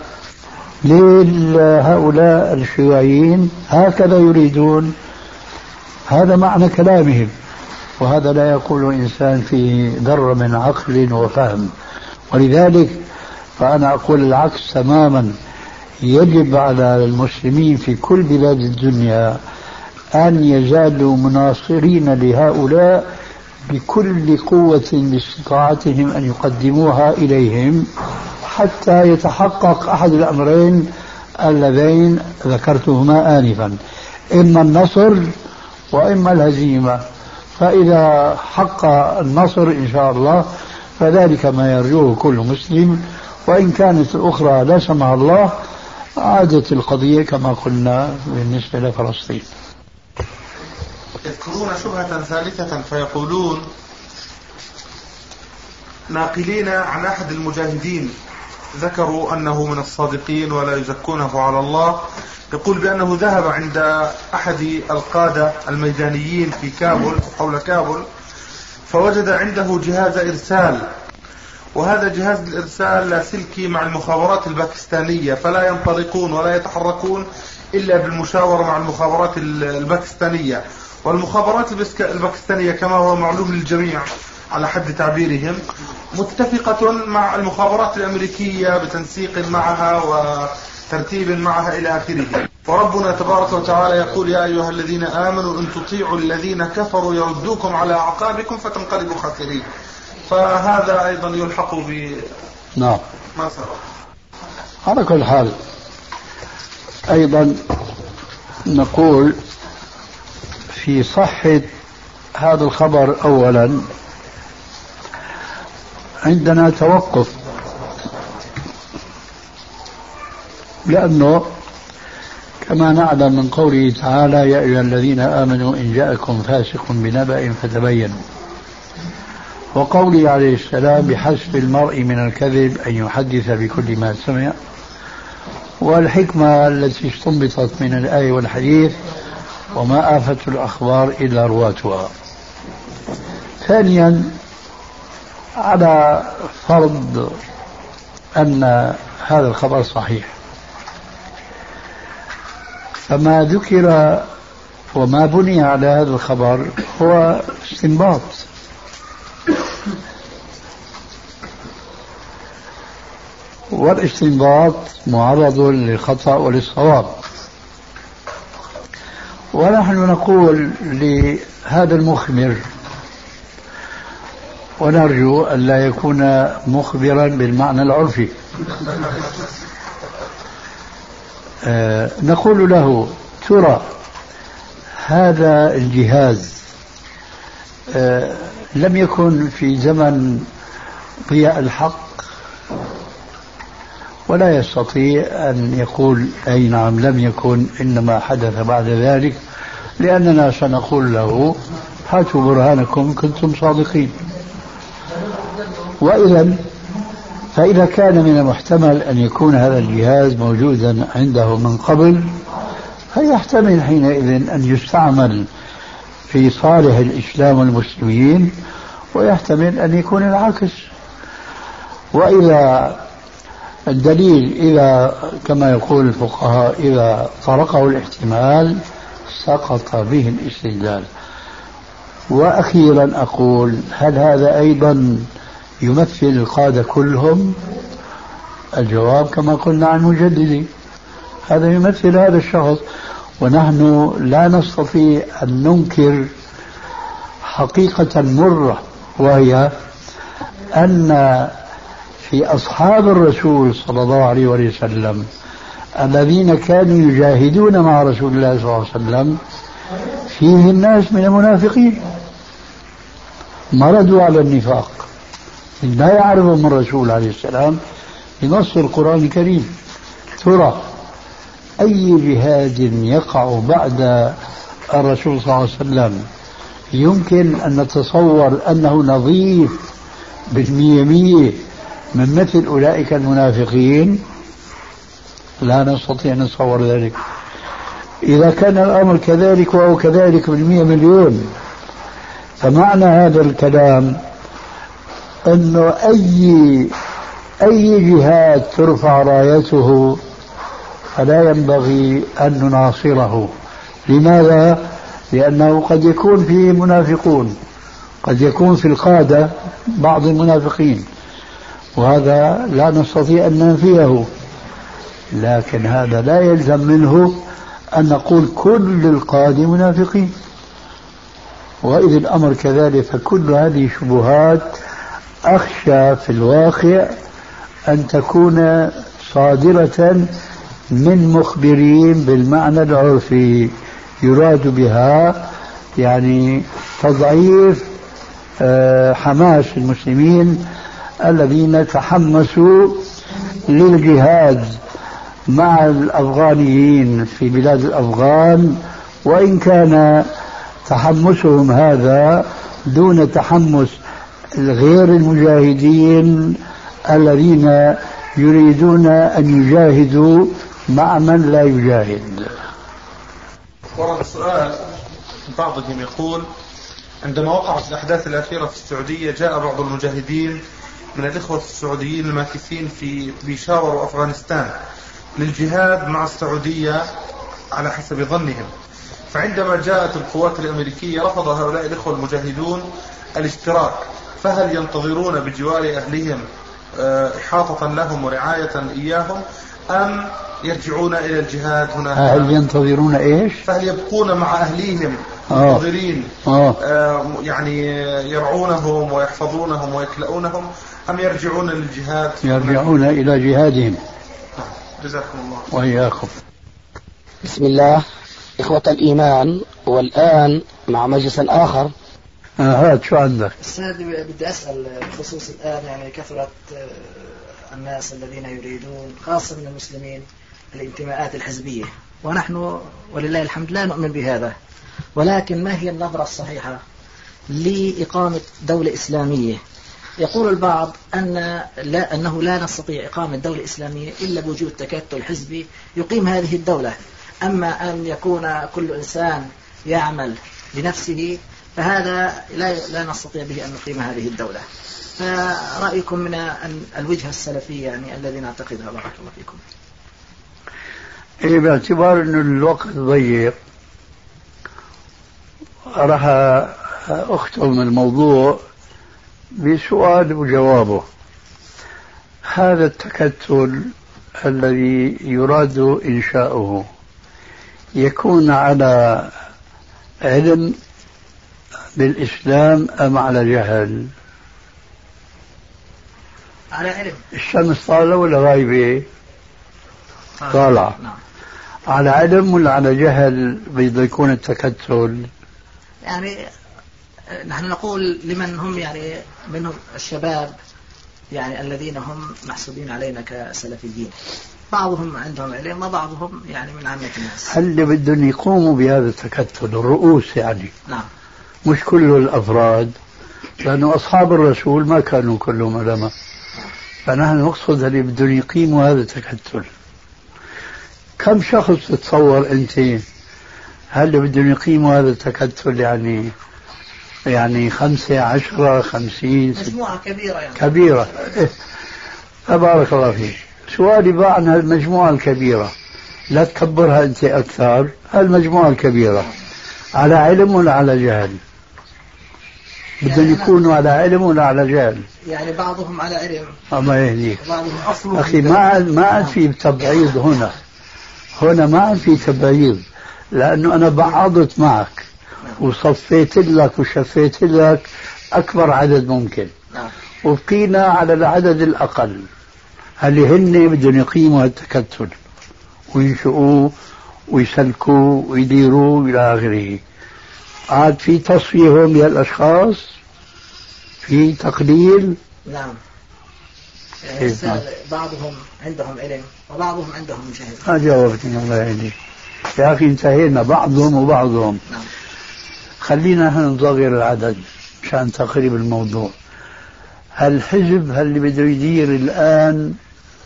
لهؤلاء الشيوعيين؟ هكذا يريدون، هذا معنى كلامهم، وهذا لا يقول إنسان فيه ذرة من عقل وفهم. ولذلك فأنا أقول العكس تماما. يجب على المسلمين في كل بلاد الدنيا أن يزالوا مناصرين لهؤلاء بكل قوة باستطاعتهم أن يقدموها إليهم حتى يتحقق أحد الأمرين اللذين ذكرتهما آنفا، إما النصر وإما الهزيمة. فإذا حق النصر إن شاء الله فذلك ما يرجوه كل مسلم، وإن كانت الأخرى لا سمح الله عادت القضية كما قلنا بالنسبة لفلسطين. يذكرون شبهة ثالثة فيقولون ناقلين عن أحد المجاهدين ذكروا أنه من الصادقين ولا يزكونه على الله، يقول بأنه ذهب عند أحد القادة الميدانيين في كابول حول كابول فوجد عنده جهاز إرسال، وهذا جهاز الإرسال لاسلكي مع المخابرات الباكستانية، فلا ينطلقون ولا يتحركون إلا بالمشاورة مع المخابرات الباكستانية، والمخابرات الباكستانية كما هو معلوم للجميع على حد تعبيرهم متفقة مع المخابرات الأمريكية بتنسيق معها وترتيب معها إلى آخره. وربنا تبارك وتعالى يقول يا أيها الذين آمنوا إن تطيعوا الذين كفروا يردوكم على أعقابكم فتنقلبوا خاسرين. فهذا أيضا يلحق ب نعم ما سبق. على كل حال أيضا نقول في صحة هذا الخبر أولا عندنا توقف، لأنه كما نعلم من قوله تعالى يا أيها الذين آمنوا إن جاءكم فاسق بنبأ فتبينوا، وقوله عليه السلام بحسب المرء من الكذب أن يحدث بكل ما سمع، والحكمة التي استنبطت من الآية والحديث وما آفة الأخبار إلا رواتها. ثانيا على فرض أن هذا الخبر صحيح، فما ذكر وما بني على هذا الخبر هو استنباط، والاستنباط معرض للخطأ وللصواب. ونحن نقول لهذا المخبر، ونرجو أن لا يكون مخبرا بالمعنى العرفي، نقول له ترى هذا الجهاز لم يكن في زمن ضياء الحق، ولا يستطيع أن يقول أي نعم لم يكن إنما حدث بعد ذلك، لأننا سنقول له هاتوا برهانكم كنتم صادقين. فإذا كان من المحتمل أن يكون هذا الجهاز موجودا عنده من قبل، فيحتمل حينئذ أن يستعمل في صالح الإسلام والمسلمين، ويحتمل أن يكون العكس. وإذا الدليل إذا كما يقول الفقهاء إذا طرقه الاحتمال سقط به الاستدلال. وأخيرا أقول هل هذا أيضا يمثل القادة كلهم؟ الجواب كما قلنا عن مجددي هذا يمثل هذا الشخص، ونحن لا نستطيع أن ننكر حقيقة مرة، وهي أن في أصحاب الرسول صلى الله عليه وسلم الذين كانوا يجاهدون مع رسول الله صلى الله عليه وسلم فيه الناس من المنافقين مردوا على النفاق لا يعرفهم الرسول عليه السلام بنص القرآن الكريم. ترى أي جهاد يقع بعد الرسول صلى الله عليه وسلم يمكن أن نتصور أنه نظيف بالمية من مثل أولئك المنافقين؟ لا نستطيع أن نتصور ذلك. إذا كان الأمر كذلك وهو كذلك بالمية مليون، فمعنى هذا الكلام أنه أي جهاد ترفع رايته فلا ينبغي أن نناصره. لماذا؟ لأنه قد يكون فيه منافقون، قد يكون في القادة بعض المنافقين، وهذا لا نستطيع أن ننفيه، لكن هذا لا يلزم منه أن نقول كل القادة منافقين. وإذا الأمر كذلك فكل هذه شبهات أخشى في الواقع أن تكون صادرة من مخبرين بالمعنى العرفي، يراد بها يعني تضعيف حماس المسلمين الذين تحمسوا للجهاد مع الأفغانيين في بلاد الأفغان، وإن كان تحمسهم هذا دون تحمس غير المجاهدين الذين يريدون أن يجاهدوا مع من لا يجاهد. ورد السؤال بعضهم يقول: عندما وقعت الأحداث الأخيرة في السعودية جاء بعض المجاهدين من الإخوة السعوديين الماكثين في بيشاور وأفغانستان للجهاد مع السعودية على حسب ظنهم، فعندما جاءت القوات الأمريكية رفض هؤلاء الإخوة المجاهدون الاشتراك، فهل ينتظرون بجوار أهلهم إحاطة لهم ورعاية إياهم أم يرجعون إلى الجهاد هناك؟ هل ينتظرون إيش؟ فهل يبقون مع أهليهم منتظرين يعني يرعونهم ويحفظونهم ويكلؤونهم أم يرجعون للجهاد؟ يرجعون إلى جهادهم. جزاكم الله وإياكم. بسم الله. إخوة الإيمان، والآن مع مجلس آخر. هات شو عندك؟ أستاذ بدي أسأل بخصوص الآن يعني كثرة الناس الذين يريدون خاصة من المسلمين الانتماءات الحزبية، ونحن ولله الحمد لا نؤمن بهذا، ولكن ما هي النظرة الصحيحة لإقامة دولة إسلامية؟ يقول البعض أنه لا نستطيع إقامة دولة إسلامية إلا بوجود تكتل حزبي يقيم هذه الدولة، أما أن يكون كل إنسان يعمل لنفسه فهذا لا نستطيع به أن نقيم هذه الدولة. فرأيكم من الوجهة السلفية يعني الذي نعتقدها؟ بارك الله فيكم. باعتبار أن الوقت ضيق راح أختم الموضوع بسؤال وجوابه. هذا التكتل الذي يراد إنشاؤه يكون على علم بالإسلام أم على جهل؟ على علم. الشمس طالعة ولا غايبة؟ طالعة. نعم. على علم ولا على جهل بده يكون التكتل؟ يعني نحن نقول لمن هم يعني منهم الشباب يعني الذين هم محسوبين علينا كسلفيين، بعضهم عندهم علم وبعضهم يعني من عامة الناس. هل اللي بدهم يقوموا بهذا التكتل الرؤوس يعني؟ نعم. مش كل الأفراد، لأنه أصحاب الرسول ما كانوا كلهم علماء، فنحن نقصد اللي بدهم يقيموا هذا التكتل. كم شخص تتصور أنت هل اللي بدهم يقيموا هذا التكتل يعني 5 10 50 مجموعة كبيرة يعني. كبيرة. تبارك الله فيك. سؤالي بقى عن المجموعة الكبيرة، لا تكبرها أنت أكثر. المجموعة الكبيرة على علم ولا على جهل؟ بدهم يكونوا على علم ولا على جهل؟ يعني بعضهم على علم. الله يهديك. بعضهم أصله أخي ما عاد في تبعيض هنا ما عاد في تبعيض، لأنه أنا بعضت معك وصفيت لك وشفيت لك أكبر عدد ممكن، وبقينا على العدد الأقل. هل هن بدهم يقيموا التكتل وينشؤوه ويسلكوا ويديروا إلى آخره؟ عاد في تصفية هون للأشخاص، في تقليل. نعم. يعني بعضهم عندهم علم وبعضهم عندهم جهل. ما جاوبتني الله يهديك يا أخي. انتهينا بعضهم وبعضهم. نعم. خلينا نصغر العدد مشان تقريب الموضوع. الحزب اللي بده يدير الآن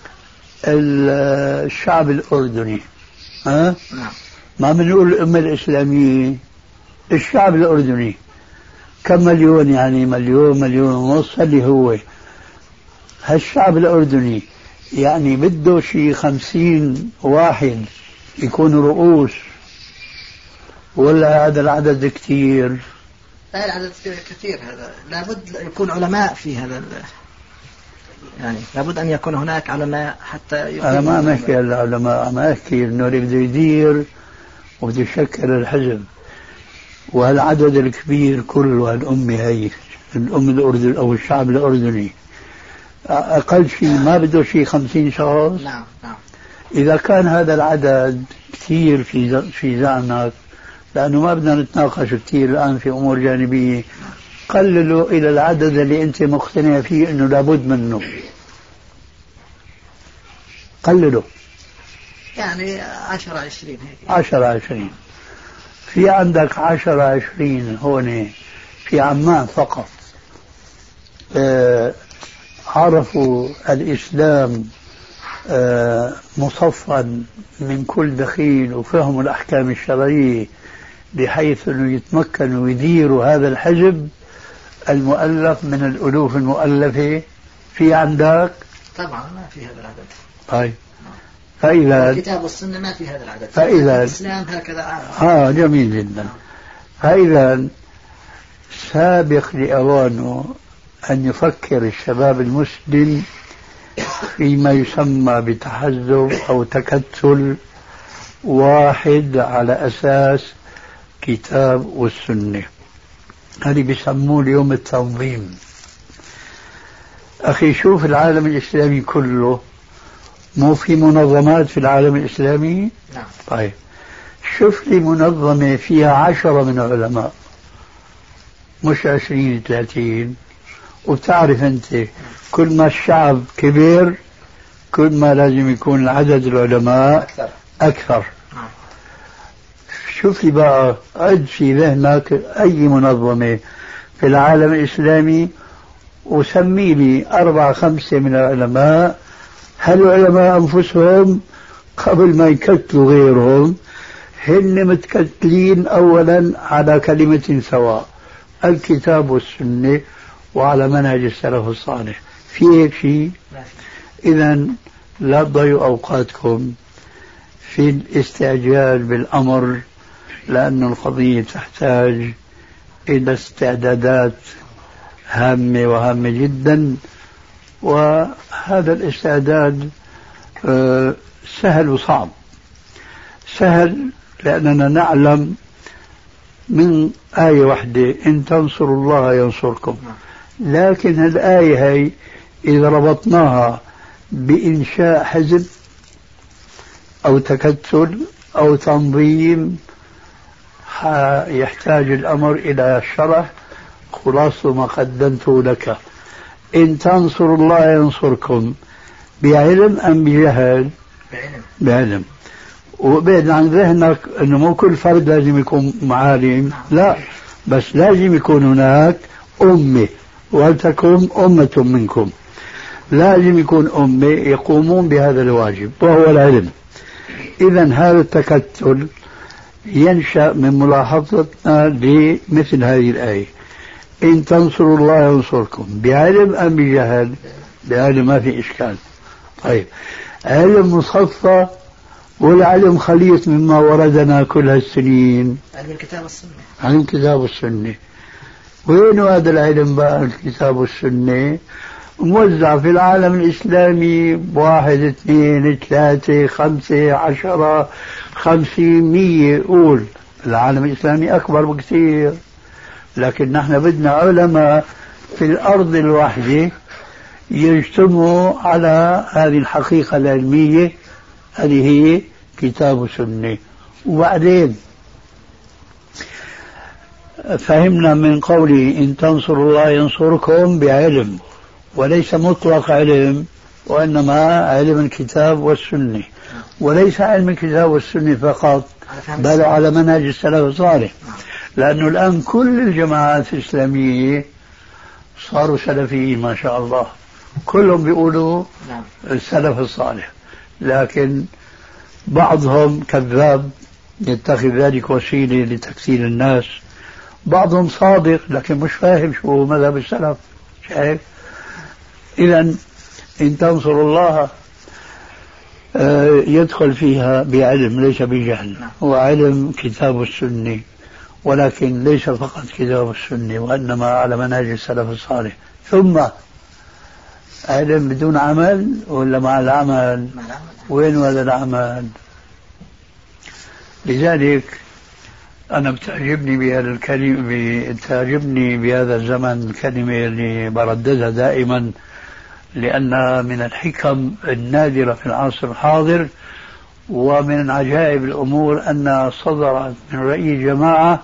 الشعب الأردني، نعم. ما بنقول الأمة الإسلامية، الشعب الأردني كم مليون؟ يعني مليون ونص. اللي هو هالشعب الأردني يعني بده شي 50 واحد يكونوا رؤوس، ولا هذا العدد كثير؟ لا، العدد كثير. هذا لابد يكون علماء في هذا يعني لابد أن يكون هناك علماء حتى أنا ما أحكي العلماء، ما أحكي إنه اللي بده يدير وبده يشكل الحزب وهالعدد الكبير كله. هالأمة هي الأم الأردن أو الشعب الأردني أقل شيء ما بده شيء 50 شخص. نعم. إذا كان هذا العدد كثير في زعمك، لأنه ما بدنا نتناقش كثير الآن في أمور جانبية، قللوا إلى العدد اللي أنت مقتنع فيه أنه لابد منه. قللوا يعني 10 20 هيك. 10 20. في عندك 10-20 هون في عمان فقط عرفوا الإسلام مصفا من كل دخيل وفهموا الأحكام الشرعية بحيث أنه يتمكنوا ويديروا هذا الحزب المؤلف من الألوف المؤلفة. في عندك طبعا ما في هذا العدد. طيب فإذا الكتاب والسنة ما في هذا العدد. فإذا الإسلام هكذا جميل جدا. فإذا سابق لأوانه أن يفكر الشباب المسلم فيما يسمى بتحزب أو تكتل واحد على أساس كتاب والسنة. هذه بيسموه اليوم التنظيم. أخي شوف العالم الإسلامي كله، مو في منظمات في العالم الإسلامي؟ نعم. طيب شوف لي منظمة فيها 10 من العلماء، مش 20-30. وبتعرف أنت كل ما الشعب كبير كل ما لازم يكون عدد العلماء أكثر. شوف لي بقى، عد في ذهنك أي منظمة في العالم الإسلامي وسمي لي 4-5 من العلماء. هالعلماء أنفسهم قبل ما يكتلوا غيرهم هن متكتلين أولا على كلمة سواء، الكتاب والسنة، وعلى منهج السلف الصالح. في هيك شيء؟ إذن لا تضيعوا أوقاتكم في الاستعجال بالأمر، لأن القضية تحتاج إلى استعدادات هامة وهامة جدا. وهذا الاستعداد سهل وصعب. سهل لأننا نعلم من آية واحدة إن تنصروا الله ينصركم، لكن الآية هي إذا ربطناها بإنشاء حزب أو تكتل أو تنظيم يحتاج الأمر إلى شرح. خلاصة ما قدمته لك، إن تنصروا الله ينصركم بعلم أم بجهل؟ بعلم. وبعد عن ذهنك أنه مو كل فرد لازم يكون معالم، لا، بس لازم يكون هناك أمة، ولتكن أمة منكم. لازم يكون أمة يقومون بهذا الواجب وهو العلم. إذن هذا التكتل ينشأ من ملاحظتنا لمثل هذه الآية، إن تنصروا الله ينصركم بعلم أم بجهل؟ بعلم، ما في إشكال. طيب علم مصفى والعلم خليط مما وردنا كل هالسنين، علم الكتاب والسنة. علم الكتاب والسنة. وين هذا العلم بقى الكتاب والسنة؟ موزع في العالم الإسلامي 1 2 3 5 10 50 100. قول العالم الإسلامي أكبر بكثير، لكن نحن بدنا علماء في الأرض الواحدة يجتمعوا على هذه الحقيقة العلمية. هذه هي كتاب وسنة. وبعدين فهمنا من قوله إن تنصروا الله ينصركم بعلم، وليس مطلق علم، وإنما علم الكتاب والسنة، وليس علم الكتاب والسنة فقط بل على منهج السلف الصالح. لأنه الآن كل الجماعات الإسلامية صاروا سلفيين ما شاء الله، كلهم بيقولوا السلف الصالح، لكن بعضهم كذاب يتخذ ذلك وسيلة لتكسير الناس، بعضهم صادق لكن مش فاهم شو مذهب السلف. شايف؟ إذن إن تنصروا الله يدخل فيها بعلم ليس بجهل، هو علم كتاب السنة، ولكن ليس فقط كتاب السنة وإنما على منهج السلف الصالح. ثم علم بدون عمل ولا مع العمل؟ وين هذا العمل؟ لذلك أنا بتعجبني بهذا الكلمة، بتعجبني بهذا الزمن الكلمة اللي برددها دائما، لأنها من الحكم النادرة في العصر الحاضر، ومن عجائب الأمور أنها صدرت من رئيس جماعة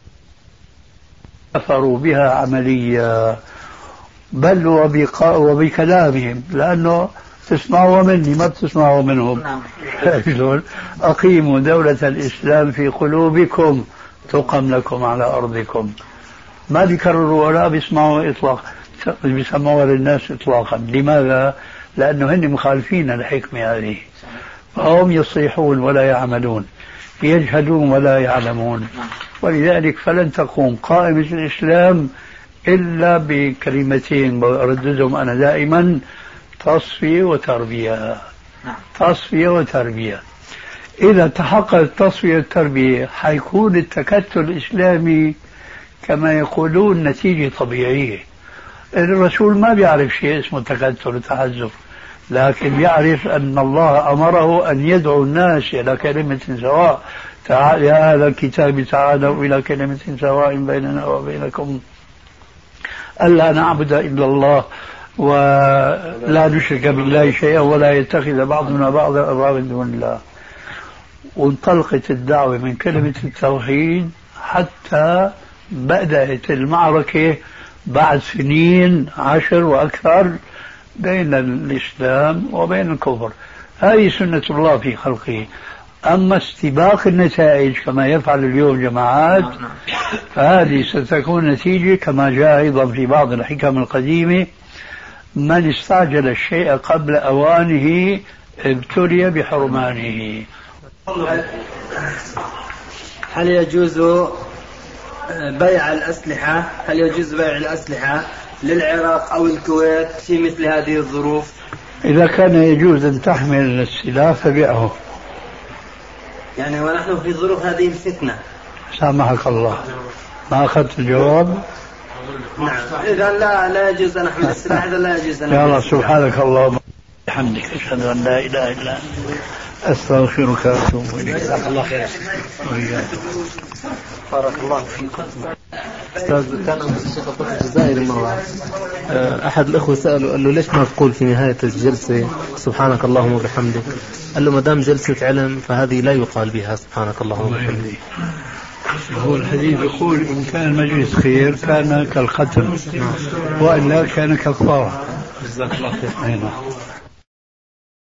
كفروا بها عملية، بل وبكلامهم، لأنه تسمعوا مني ما بتسمعوا منهم. أقيموا دولة الإسلام في قلوبكم تقم لكم على أرضكم. ما بيكرروا ولا بيسمعوا إطلاق، بيسمعوا للناس إطلاقا. لماذا؟ لأنه هن مخالفين الحكمة هذه، فهم يصيحون ولا يعملون، يجهلون ولا يعلمون. ولذلك فلن تقوم قائمة الإسلام إلا بكلمتين برددهم أنا دائما: تصفية وتربية. تصفية وتربية. إذا تحقق التصفية والتربية حيكون التكتل الإسلامي كما يقولون نتيجة طبيعية. الرسول ما بيعرف شيء اسمه تكتل وتحزب، لكن يعرف أن الله أمره أن يدعو الناس إلى كلمة سواء. يا أهل الكتاب تعالوا إلى كلمة سواء بيننا وبينكم ألا نعبد إلا الله ولا نشرك بالله شيئا ولا يتخذ بعضنا بعضا أربابا من دون الله. وانطلقت الدعوة من كلمة التوحيد حتى بدأت المعركة بعد سنين 10 وأكثر بين الإسلام وبين الكفر. هذه سنة الله في خلقه. أما استباق النتائج كما يفعل اليوم جماعات فهذه ستكون نتيجة كما جاء أيضا في بعض الحكم القديمة: من استعجل الشيء قبل أوانه ابتلي بحرمانه. هل يجوز بيع الأسلحة؟ هل يجوز بيع الأسلحة للعراق أو الكويت في مثل هذه الظروف؟ إذا كان يجوز أن تحمل السلاح فبيعه. يعني ونحن في ظروف هذه الفتنة. سامحك الله، ما أخذت الجواب؟ نعم. إذا لا يجوز أن أحمل السلاح، إذا لا يجوز أن يا الله سبحانك اللهم وبحمدك أشهد أن لا إله إلا أنت أستغفرك وأتوب إليك. جزاك الله خير. بارك الله فيكم. أستاذ، كان الشيخ الطفل الجزائري مرة أحد الأخوة سأله قال له: ليش ما تقول في نهاية الجلسة سبحانك اللهم وبحمدك؟ قال له: ما دام جلسة علم فهذه لا يقال بها سبحانك اللهم وبحمدك. هو الحديث يقول: إن كان المجلس خير كان كالختم وإلا كان كالكفارة. جزاك الله خير.